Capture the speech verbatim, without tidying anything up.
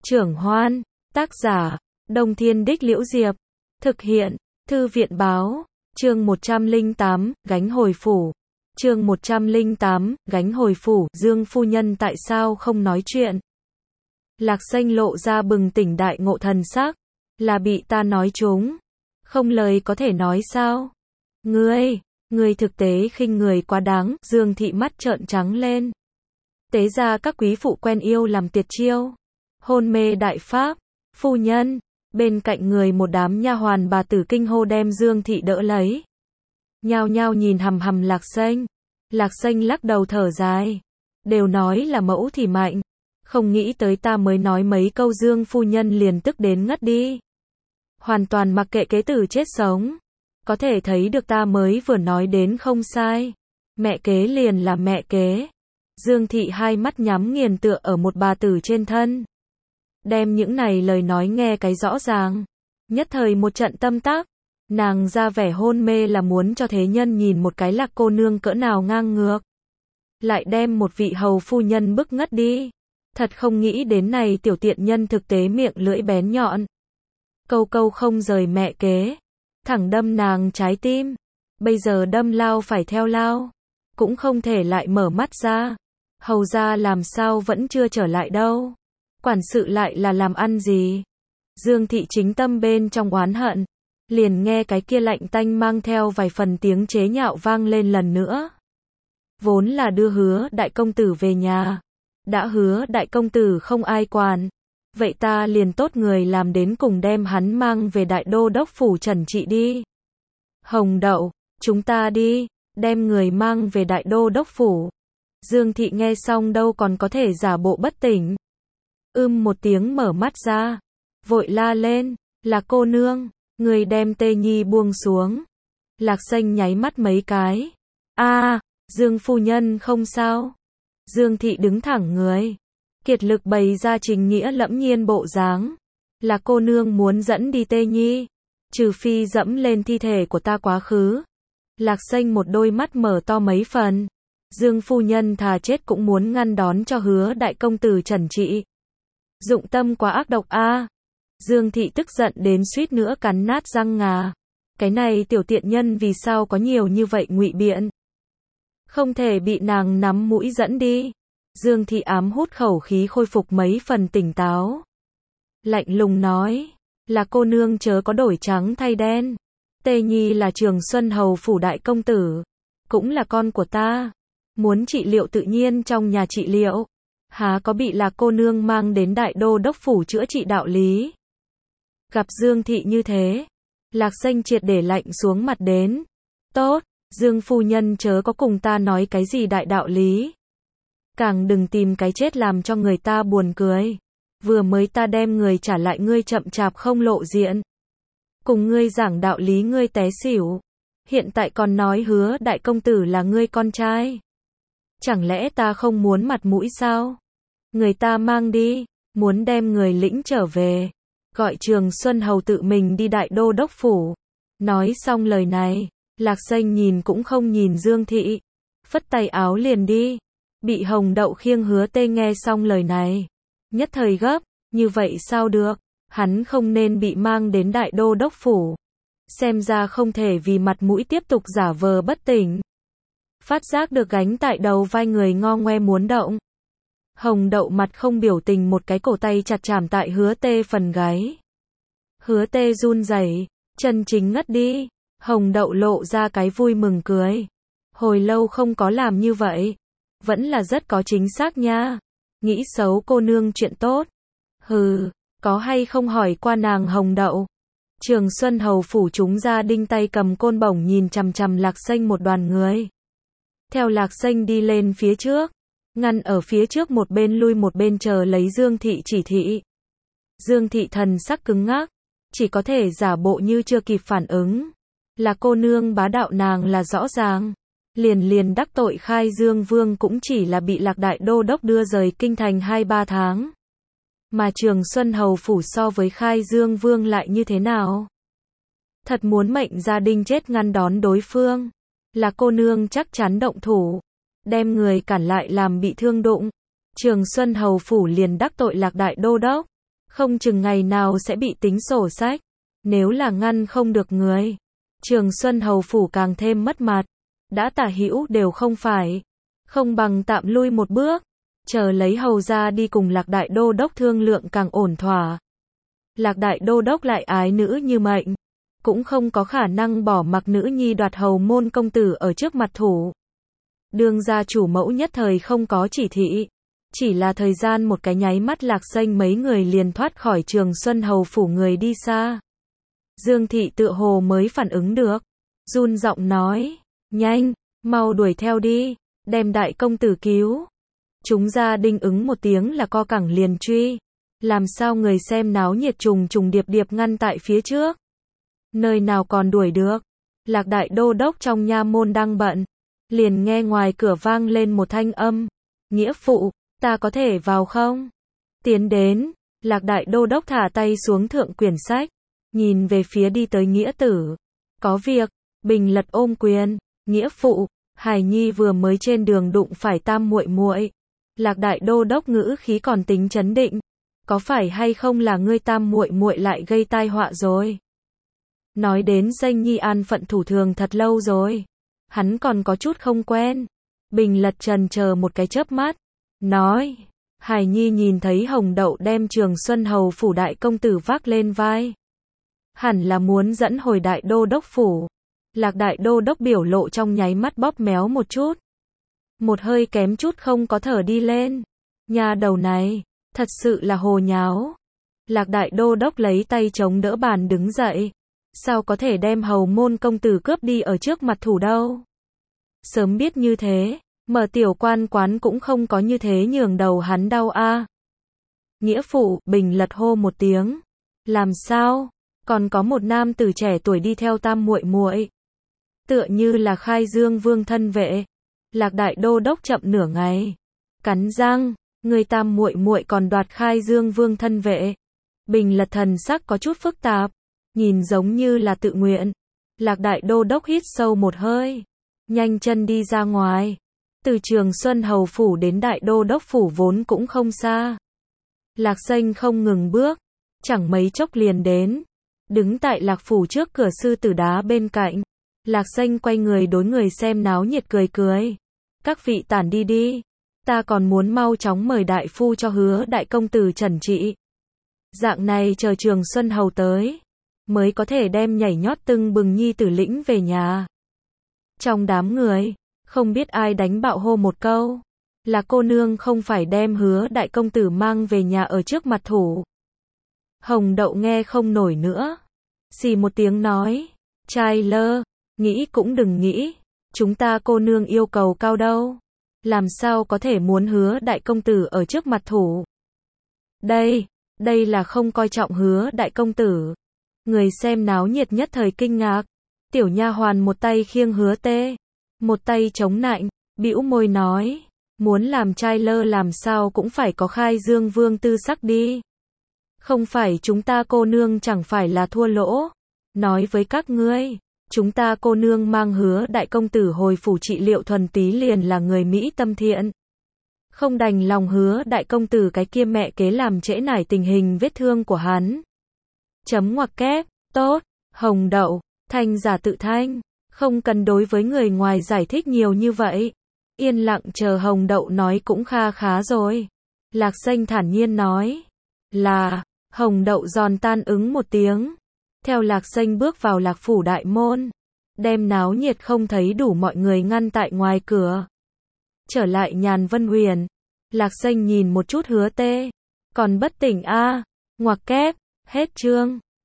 Trưởng Hoan, tác giả, Đông Thiên Đích Liễu Diệp, thực hiện, Thư viện Báo, chương một trăm lẻ tám, gánh hồi phủ. Chương một trăm lẻ tám, gánh hồi phủ, Dương phu nhân tại sao không nói chuyện? Lạc Xanh lộ ra bừng tỉnh đại ngộ thần sắc, là bị ta nói trúng, không lời có thể nói sao? Ngươi, ngươi thực tế khinh người quá đáng, Dương thị mắt trợn trắng lên. Tế ra các quý phụ quen yêu làm tiệt chiêu, hôn mê đại pháp, phu nhân, bên cạnh người một đám nha hoàn bà tử kinh hô đem Dương thị đỡ lấy. Nhao nhao nhìn hằm hằm Lạc Xanh. Lạc Xanh lắc đầu thở dài, đều nói là mẫu thì mạnh, không nghĩ tới ta mới nói mấy câu Dương phu nhân liền tức đến ngất đi. Hoàn toàn mặc kệ kế tử chết sống, có thể thấy được ta mới vừa nói đến không sai, mẹ kế liền là mẹ kế. Dương thị hai mắt nhắm nghiền tựa ở một bà tử trên thân, đem những này lời nói nghe cái rõ ràng, nhất thời một trận tâm tác. Nàng ra vẻ hôn mê là muốn cho thế nhân nhìn một cái Lạc cô nương cỡ nào ngang ngược, lại đem một vị hầu phu nhân bức ngất đi. Thật không nghĩ đến này tiểu tiện nhân thực tế miệng lưỡi bén nhọn, câu câu không rời mẹ kế, thẳng đâm nàng trái tim. Bây giờ đâm lao phải theo lao, cũng không thể lại mở mắt ra. Hầu ra làm sao vẫn chưa trở lại đâu, quản sự lại là làm ăn gì? Dương thị chính tâm bên trong oán hận, liền nghe cái kia lạnh tanh mang theo vài phần tiếng chế nhạo vang lên lần nữa. Vốn là đưa Hứa đại công tử về nhà, đã Hứa đại công tử không ai quản, vậy ta liền tốt người làm đến cùng đem hắn mang về đại đô đốc phủ trần trị đi. Hồng Đậu, chúng ta đi, đem người mang về đại đô đốc phủ. Dương thị nghe xong đâu còn có thể giả bộ bất tỉnh. Ưm một tiếng mở mắt ra, vội la lên, là cô nương, người đem Tê Nhi buông xuống. Lạc Xanh nháy mắt mấy cái. A, à, Dương phu nhân không sao. Dương thị đứng thẳng người, kiệt lực bày ra trình nghĩa lẫm nhiên bộ dáng. Là cô nương muốn dẫn đi Tê Nhi, trừ phi dẫm lên thi thể của ta quá khứ. Lạc Xanh một đôi mắt mở to mấy phần. Dương phu nhân thà chết cũng muốn ngăn đón cho Hứa đại công tử trần trị. Dụng tâm quá ác độc a. À. Dương thị tức giận đến suýt nữa cắn nát răng ngà. Cái này tiểu tiện nhân vì sao có nhiều như vậy ngụy biện? Không thể bị nàng nắm mũi dẫn đi. Dương thị ám hút khẩu khí khôi phục mấy phần tỉnh táo. Lạnh lùng nói, là cô nương chớ có đổi trắng thay đen. Tê Nhi là Trường Xuân hầu phủ đại công tử, cũng là con của ta. Muốn trị liệu tự nhiên trong nhà trị liệu, há có bị là cô nương mang đến đại đô đốc phủ chữa trị đạo lý. Gặp Dương thị như thế, Lạc Xanh triệt để lạnh xuống mặt đến. Tốt, Dương phu nhân chớ có cùng ta nói cái gì đại đạo lý, càng đừng tìm cái chết làm cho người ta buồn cười. Vừa mới ta đem người trả lại ngươi chậm chạp không lộ diện, cùng ngươi giảng đạo lý ngươi té xỉu, hiện tại còn nói Hứa đại công tử là ngươi con trai. Chẳng lẽ ta không muốn mặt mũi sao? Người ta mang đi, muốn đem người lĩnh trở về, gọi Trường Xuân hầu tự mình đi đại đô đốc phủ. Nói xong lời này, Lạc Xanh nhìn cũng không nhìn Dương thị, phất tay áo liền đi. Bị Hồng Đậu khiêng Hứa Tê nghe xong lời này, nhất thời gấp, như vậy sao được, hắn không nên bị mang đến đại đô đốc phủ. Xem ra không thể vì mặt mũi tiếp tục giả vờ bất tỉnh. Phát giác được gánh tại đầu vai người ngo ngoe muốn động. Hồng Đậu mặt không biểu tình một cái cổ tay chặt chạm tại Hứa Tê phần gáy. Hứa Tê run rẩy, chân chính ngất đi. Hồng Đậu lộ ra cái vui mừng cười. Hồi lâu không có làm như vậy, vẫn là rất có chính xác nha. Nghĩ xấu cô nương chuyện tốt. Hừ, có hay không hỏi qua nàng Hồng Đậu. Trường Xuân hầu phủ chúng gia đinh tay cầm côn bổng nhìn chằm chằm Lạc Xanh một đoàn người. Theo Lạc Xanh đi lên phía trước, ngăn ở phía trước một bên lui một bên chờ lấy Dương thị chỉ thị. Dương thị thần sắc cứng ngắc, chỉ có thể giả bộ như chưa kịp phản ứng. Là cô nương bá đạo nàng là rõ ràng, liền liền đắc tội Khai Dương Vương cũng chỉ là bị Lạc đại đô đốc đưa rời kinh thành hai ba tháng. Mà Trường Xuân hầu phủ so với Khai Dương Vương lại như thế nào? Thật muốn mệnh gia đình chết ngăn đón đối phương, là cô nương chắc chắn động thủ, đem người cản lại làm bị thương đụng. Trường Xuân hầu phủ liền đắc tội Lạc đại đô đốc, Không chừng ngày nào sẽ bị tính sổ sách. Nếu là ngăn không được người, Trường Xuân Hầu phủ càng thêm mất mặt. Đã tả hữu đều không phải, không bằng tạm lui một bước, chờ lấy hầu ra đi cùng Lạc Đại Đô Đốc thương lượng càng ổn thỏa. Lạc Đại Đô Đốc lại ái nữ như mệnh, cũng không có khả năng bỏ mặc nữ nhi đoạt hầu môn công tử ở trước mặt thủ. Đương gia chủ mẫu nhất thời không có chỉ thị, chỉ là thời gian một cái nháy mắt Lạc Xanh mấy người liền thoát khỏi Trường Xuân Hầu phủ người đi xa. Dương thị tựa hồ mới phản ứng được, run giọng nói, nhanh, mau đuổi theo đi, đem đại công tử cứu. Chúng gia đinh ứng một tiếng là co cẳng liền truy, làm sao người xem náo nhiệt trùng trùng điệp điệp ngăn tại phía trước. Nơi nào còn đuổi được, Lạc Đại Đô Đốc trong nha môn đang bận, liền nghe ngoài cửa vang lên một thanh âm, nghĩa phụ, ta có thể vào không? Tiến đến, Lạc Đại Đô Đốc thả tay xuống thượng quyển sách, nhìn về phía đi tới nghĩa tử. Có việc, Bình Lật ôm quyền, nghĩa phụ, Hải Nhi vừa mới trên đường đụng phải tam muội muội. Lạc Đại Đô Đốc ngữ khí còn tính chấn định, có phải hay không là ngươi tam muội muội lại gây tai họa rồi? Nói đến danh nhi an phận thủ thường thật lâu rồi, hắn còn có chút không quen. Bình Lật trần chờ một cái chớp mắt, nói, Hải Nhi nhìn thấy Hồng Đậu đem Trường Xuân Hầu phủ đại công tử vác lên vai, hẳn là muốn dẫn hồi Đại Đô Đốc phủ. Lạc Đại Đô Đốc biểu lộ trong nháy mắt bóp méo một chút, một hơi kém chút không có thở đi lên. Nhà đầu này, thật sự là hồ nháo. Lạc Đại Đô Đốc lấy tay chống đỡ bàn đứng dậy, sao có thể đem hầu môn công tử cướp đi ở trước mặt thủ đâu? Sớm biết như thế, mở tiểu quan quán cũng không có như thế nhường đầu hắn đau a. À. Nghĩa phụ, Bình Lật hô một tiếng, làm sao? Còn có một nam tử trẻ tuổi đi theo tam muội muội, tựa như là Khai Dương Vương thân vệ. Lạc Đại Đô Đốc chậm nửa ngày, cắn răng, người tam muội muội còn đoạt Khai Dương Vương thân vệ. Bình Lật thần sắc có chút phức tạp, nhìn giống như là tự nguyện. Lạc Đại Đô Đốc hít sâu một hơi, nhanh chân đi ra ngoài. Từ Trường Xuân Hầu phủ đến Đại Đô Đốc phủ vốn cũng không xa. Lạc Xanh không ngừng bước, chẳng mấy chốc liền đến, đứng tại Lạc phủ trước cửa sư tử đá bên cạnh. Lạc Xanh quay người đối người xem náo nhiệt cười cười, các vị tản đi đi, ta còn muốn mau chóng mời đại phu cho Hứa đại công tử trần trị. Dạng này chờ Trường Xuân Hầu tới, mới có thể đem nhảy nhót tưng bừng nhi tử lĩnh về nhà. Trong đám người, không biết ai đánh bạo hô một câu, là cô nương không phải đem Hứa đại công tử mang về nhà ở trước mặt thủ. Hồng Đậu nghe không nổi nữa, xì một tiếng nói, trai lơ, nghĩ cũng đừng nghĩ, chúng ta cô nương yêu cầu cao đâu, làm sao có thể muốn Hứa đại công tử ở trước mặt thủ. Đây, đây là không coi trọng Hứa đại công tử. Người xem náo nhiệt nhất thời kinh ngạc, tiểu nha hoàn một tay khiêng Hứa Tê, một tay chống nạnh, bĩu môi nói, muốn làm trai lơ làm sao cũng phải có Khai Dương Vương tư sắc đi. Không phải chúng ta cô nương chẳng phải là thua lỗ, nói với các ngươi, chúng ta cô nương mang Hứa đại công tử hồi phủ trị liệu thuần tí liền là người Mỹ tâm thiện. Không đành lòng Hứa đại công tử cái kia mẹ kế làm trễ nải tình hình vết thương của hắn. Chấm ngoặc kép, tốt, Hồng Đậu, thanh giả tự thanh, không cần đối với người ngoài giải thích nhiều như vậy. Yên lặng chờ Hồng Đậu nói cũng kha khá rồi. Lạc Xanh thản nhiên nói, là, Hồng Đậu giòn tan ứng một tiếng. Theo Lạc Xanh bước vào Lạc phủ đại môn, đem náo nhiệt không thấy đủ mọi người ngăn tại ngoài cửa. Trở lại Nhàn Vân Huyền, Lạc Xanh nhìn một chút Hứa Tê, còn bất tỉnh a, ngoặc kép, hết chương.